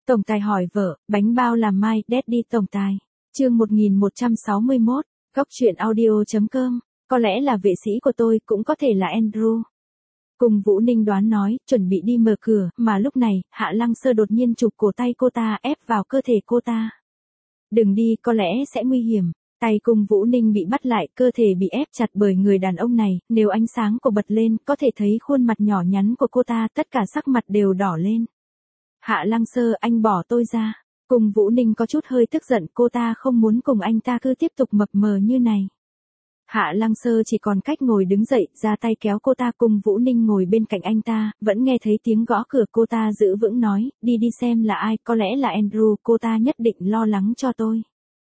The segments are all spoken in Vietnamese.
Tổng tài hỏi vợ, bánh bao làm mai, Daddy tổng tài. Chương 1161, góc truyện audio.com, có lẽ là vệ sĩ của tôi, cũng có thể là Andrew. Cùng Vũ Ninh đoán nói, chuẩn bị đi mở cửa, mà lúc này, Hạ Lăng Sơ đột nhiên chụp cổ tay cô ta, ép vào cơ thể cô ta. Đừng đi, có lẽ sẽ nguy hiểm. Tay Cung Vũ Ninh bị bắt lại, cơ thể bị ép chặt bởi người đàn ông này, nếu ánh sáng của bật lên, có thể thấy khuôn mặt nhỏ nhắn của cô ta, tất cả sắc mặt đều đỏ lên. Hạ Lăng Sơ, anh bỏ tôi ra. Cung Vũ Ninh có chút hơi tức giận, cô ta không muốn cùng anh ta cứ tiếp tục mập mờ như này. Hạ Lăng Sơ chỉ còn cách ngồi đứng dậy, ra tay kéo cô ta. Cung Vũ Ninh ngồi bên cạnh anh ta, vẫn nghe thấy tiếng gõ cửa. Cô ta giữ vững nói, đi xem là ai, có lẽ là Andrew, cô ta nhất định lo lắng cho tôi.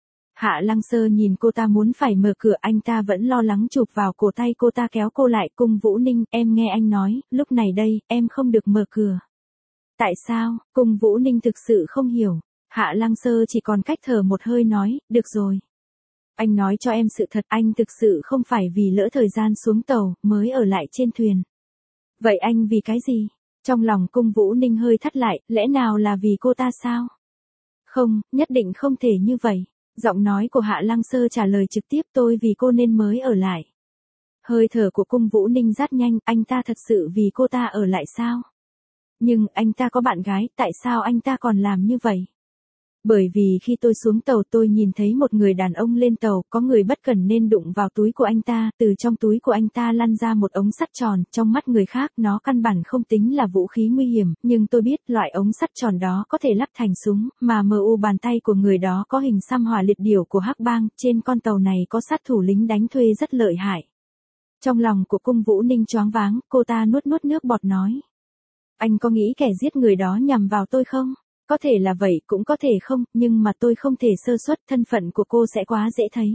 Hạ Lăng Sơ nhìn cô ta muốn phải mở cửa, anh ta vẫn lo lắng chụp vào cổ tay cô ta, kéo cô lại. Cung Vũ Ninh, em nghe anh nói, lúc này đây, em không được mở cửa. Tại sao? Cung Vũ Ninh thực sự không hiểu. Hạ Lăng Sơ chỉ còn cách thở một hơi nói, được rồi. Anh nói cho em sự thật, anh thực sự không phải vì lỡ thời gian xuống tàu, mới ở lại trên thuyền. Vậy anh vì cái gì? Trong lòng Cung Vũ Ninh hơi thắt lại, lẽ nào là vì cô ta sao? Không, nhất định không thể như vậy. Giọng nói của Hạ Lăng Sơ trả lời trực tiếp, tôi vì cô nên mới ở lại. Hơi thở của Cung Vũ Ninh rất nhanh, anh ta thật sự vì cô ta ở lại sao? Nhưng anh ta có bạn gái, tại sao anh ta còn làm như vậy? Bởi vì khi tôi xuống tàu tôi nhìn thấy một người đàn ông lên tàu, có người bất cẩn nên đụng vào túi của anh ta, từ trong túi của anh ta lăn ra một ống sắt tròn, trong mắt người khác nó căn bản không tính là vũ khí nguy hiểm, nhưng tôi biết loại ống sắt tròn đó có thể lắp thành súng, mà bàn tay của người đó có hình xăm hỏa liệt điểu của Hắc Bang, trên con tàu này có sát thủ lính đánh thuê rất lợi hại. Trong lòng của Cung Vũ Ninh choáng váng, cô ta nuốt nước bọt nói. Anh có nghĩ kẻ giết người đó nhằm vào tôi không? Có thể là vậy, cũng có thể không, nhưng mà tôi không thể sơ suất, thân phận của cô sẽ quá dễ thấy.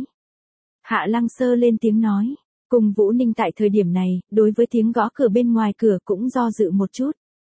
Hạ Lăng Sơ lên tiếng nói. Cung Vũ Ninh tại thời điểm này, đối với tiếng gõ cửa bên ngoài cửa cũng do dự một chút.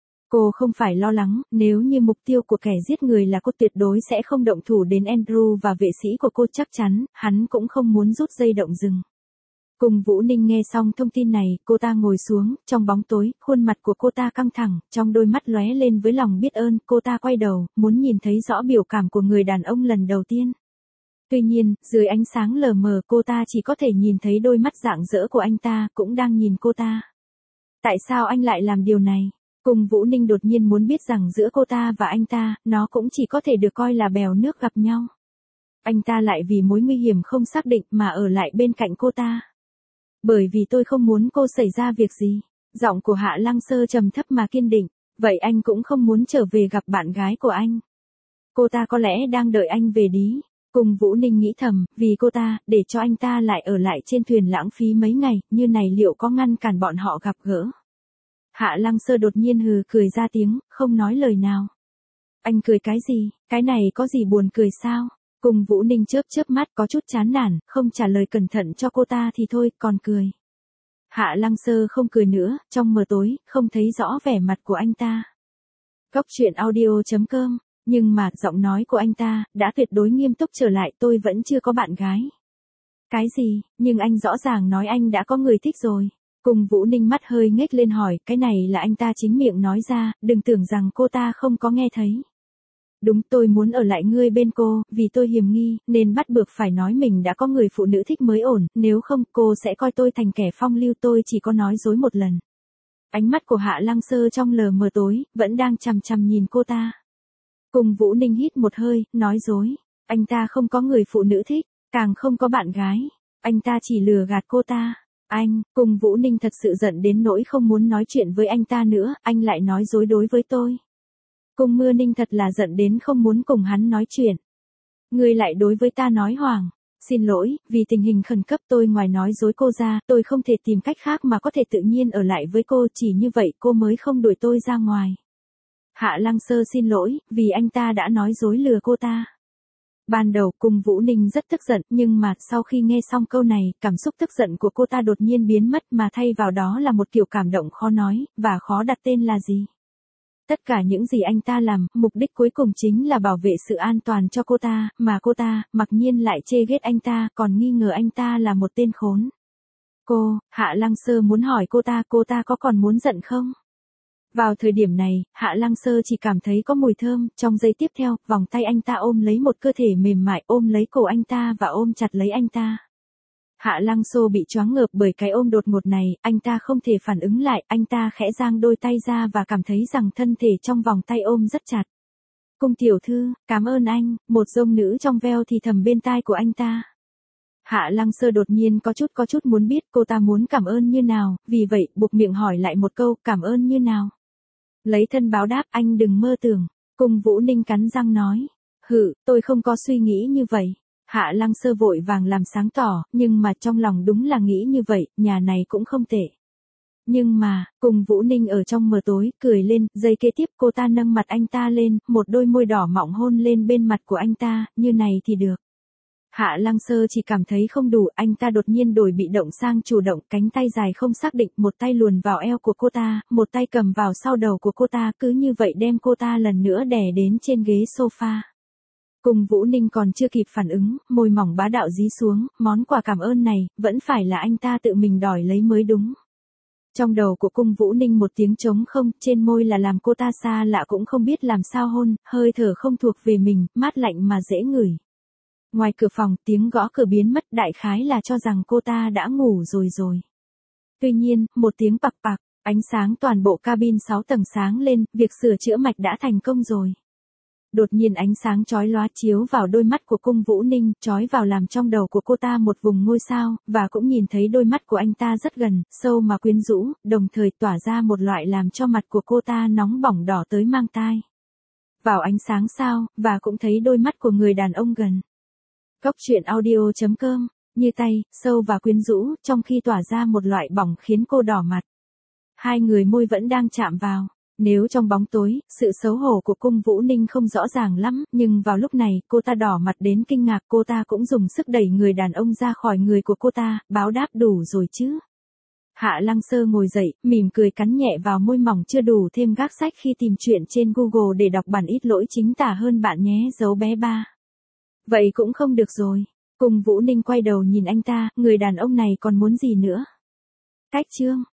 Cô không phải lo lắng, nếu như mục tiêu của kẻ giết người là cô tuyệt đối sẽ không động thủ đến Andrew và vệ sĩ của cô, chắc chắn, hắn cũng không muốn rút dây động rừng. Cung Vũ Ninh nghe xong thông tin này, cô ta ngồi xuống, trong bóng tối, khuôn mặt của cô ta căng thẳng, trong đôi mắt lóe lên với lòng biết ơn, cô ta quay đầu, muốn nhìn thấy rõ biểu cảm của người đàn ông lần đầu tiên. Tuy nhiên, dưới ánh sáng lờ mờ cô ta chỉ có thể nhìn thấy đôi mắt rạng rỡ của anh ta, cũng đang nhìn cô ta. Tại sao anh lại làm điều này? Cung Vũ Ninh đột nhiên muốn biết rằng giữa cô ta và anh ta, nó cũng chỉ có thể được coi là bèo nước gặp nhau. Anh ta lại vì mối nguy hiểm không xác định mà ở lại bên cạnh cô ta. Bởi vì tôi không muốn cô xảy ra việc gì. Giọng của Hạ Lăng Sơ trầm thấp mà kiên định. Vậy anh cũng không muốn trở về gặp bạn gái của anh. Cô ta có lẽ đang đợi anh về đi. Cung Vũ Ninh nghĩ thầm, vì cô ta, để cho anh ta lại ở lại trên thuyền lãng phí mấy ngày, như này liệu có ngăn cản bọn họ gặp gỡ. Hạ Lăng Sơ đột nhiên hừ cười ra tiếng, không nói lời nào. Anh cười cái gì, cái này có gì buồn cười sao? Cung Vũ Ninh chớp mắt có chút chán nản, không trả lời cẩn thận cho cô ta thì thôi, còn cười. Hạ Lăng Sơ không cười nữa, trong mờ tối, không thấy rõ vẻ mặt của anh ta. Góc truyện audio.com, nhưng mà, giọng nói của anh ta, đã tuyệt đối nghiêm túc trở lại, tôi vẫn chưa có bạn gái. Cái gì, nhưng anh rõ ràng nói anh đã có người thích rồi. Cung Vũ Ninh mắt hơi nhếch lên hỏi, cái này là anh ta chính miệng nói ra, đừng tưởng rằng cô ta không có nghe thấy. Đúng, tôi muốn ở lại ngươi bên cô, vì tôi hiềm nghi, nên bắt buộc phải nói mình đã có người phụ nữ thích mới ổn, nếu không, cô sẽ coi tôi thành kẻ phong lưu, tôi chỉ có nói dối một lần. Ánh mắt của Hạ Lăng Sơ trong lờ mờ tối, vẫn đang chằm chằm nhìn cô ta. Cung Vũ Ninh hít một hơi, nói dối. Anh ta không có người phụ nữ thích, càng không có bạn gái. Anh ta chỉ lừa gạt cô ta. Anh, Cung Vũ Ninh thật sự giận đến nỗi không muốn nói chuyện với anh ta nữa, anh lại nói dối đối với tôi. Cung Mưa Ninh thật là giận đến không muốn cùng hắn nói chuyện. Ngươi lại đối với ta nói hoàng. Xin lỗi, vì tình hình khẩn cấp tôi ngoài nói dối cô ra, tôi không thể tìm cách khác mà có thể tự nhiên ở lại với cô, chỉ như vậy cô mới không đuổi tôi ra ngoài. Hạ Lăng Sơ xin lỗi, vì anh ta đã nói dối lừa cô ta. Ban đầu Cung Vũ Ninh rất tức giận, nhưng mà sau khi nghe xong câu này, cảm xúc tức giận của cô ta đột nhiên biến mất mà thay vào đó là một kiểu cảm động khó nói, và khó đặt tên là gì. Tất cả những gì anh ta làm, mục đích cuối cùng chính là bảo vệ sự an toàn cho cô ta, mà cô ta, mặc nhiên lại chê ghét anh ta, còn nghi ngờ anh ta là một tên khốn. Hạ Lăng Sơ muốn hỏi cô ta có còn muốn giận không? Vào thời điểm này, Hạ Lăng Sơ chỉ cảm thấy có mùi thơm, trong giây tiếp theo, vòng tay anh ta ôm lấy một cơ thể mềm mại, ôm lấy cổ anh ta và ôm chặt lấy anh ta. Hạ Lăng Sơ bị choáng ngợp bởi cái ôm đột ngột này, anh ta không thể phản ứng lại, anh ta khẽ giang đôi tay ra và cảm thấy rằng thân thể trong vòng tay ôm rất chặt. Cung tiểu thư, cảm ơn anh, một giọng nữ trong veo thì thầm bên tai của anh ta. Hạ Lăng Sơ đột nhiên có chút muốn biết cô ta muốn cảm ơn như nào, vì vậy buộc miệng hỏi lại một câu, cảm ơn như nào. Lấy thân báo đáp, anh đừng mơ tưởng. Cung Vũ Ninh cắn răng nói. Tôi không có suy nghĩ như vậy. Hạ Lăng Sơ vội vàng làm sáng tỏ, nhưng mà trong lòng đúng là nghĩ như vậy, nhà này cũng không tệ. Nhưng mà, Cung Vũ Ninh ở trong mờ tối, cười lên, giây kế tiếp cô ta nâng mặt anh ta lên, một đôi môi đỏ mọng hôn lên bên mặt của anh ta, như này thì được. Hạ Lăng Sơ chỉ cảm thấy không đủ, anh ta đột nhiên đổi bị động sang chủ động, cánh tay dài không xác định, một tay luồn vào eo của cô ta, một tay cầm vào sau đầu của cô ta, cứ như vậy đem cô ta lần nữa đè đến trên ghế sofa. Cung Vũ Ninh còn chưa kịp phản ứng, môi mỏng bá đạo dí xuống, món quà cảm ơn này, vẫn phải là anh ta tự mình đòi lấy mới đúng. Trong đầu của Cung Vũ Ninh một tiếng trống không, trên môi là làm cô ta xa lạ cũng không biết làm sao hôn, hơi thở không thuộc về mình, mát lạnh mà dễ ngửi. Ngoài cửa phòng, tiếng gõ cửa biến mất, đại khái là cho rằng cô ta đã ngủ rồi. Tuy nhiên, một tiếng pặc pặc, ánh sáng toàn bộ cabin 6 tầng sáng lên, việc sửa chữa mạch đã thành công rồi. Đột nhiên ánh sáng chói lóa chiếu vào đôi mắt của Cung Vũ Ninh, chói vào làm trong đầu của cô ta một vùng ngôi sao, và cũng nhìn thấy đôi mắt của anh ta rất gần, sâu mà quyến rũ, đồng thời tỏa ra một loại làm cho mặt của cô ta nóng bỏng đỏ tới mang tai. Vào ánh sáng sao, và cũng thấy đôi mắt của người đàn ông gần. Góc truyện audio.com, như tay, sâu và quyến rũ, trong khi tỏa ra một loại bỏng khiến cô đỏ mặt. Hai người môi vẫn đang chạm vào. Nếu trong bóng tối, sự xấu hổ của Cung Vũ Ninh không rõ ràng lắm, nhưng vào lúc này, cô ta đỏ mặt đến kinh ngạc, cô ta cũng dùng sức đẩy người đàn ông ra khỏi người của cô ta, báo đáp đủ rồi chứ. Hạ Lăng Sơ ngồi dậy, mỉm cười cắn nhẹ vào môi mỏng chưa đủ thêm gác sách khi tìm chuyện trên Google để đọc bản ít lỗi chính tả hơn bạn nhé, dấu bé ba. Vậy cũng không được rồi. Cung Vũ Ninh quay đầu nhìn anh ta, người đàn ông này còn muốn gì nữa. Cách chương.